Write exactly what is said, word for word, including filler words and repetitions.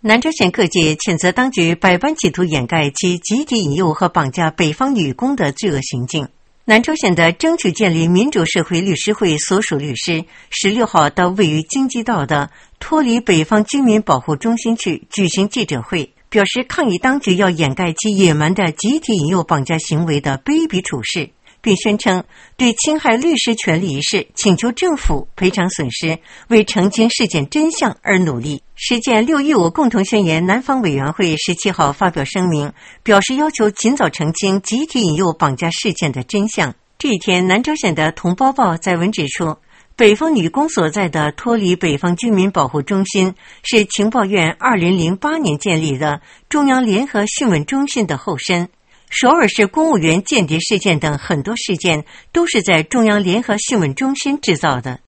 南朝鲜各界谴责当局百般企图掩盖其集体引诱和绑架北方女工的罪恶行径。南朝鲜的争取建立民主社会律师会所属律师十六号到位于京畿道的脱离北方居民保护中心去举行记者会，表示抗议当局要掩盖其野蛮的集体引诱绑架行为的卑鄙处事，并宣称对侵害律师权利一事请求政府赔偿损失，为澄清事件真相而努力。实践六一五共同宣言南方委员会十七号发表声明，表示要求尽早澄清集体引诱绑架事件的真相。这一天，南朝鲜的同胞报在文指出，北方女工所在的脱离北方居民保护中心是情报院二零零八年建立的中央联合讯问中心的后身。首尔市公务员间谍事件等很多事件都是在中央联合讯问中心制造的。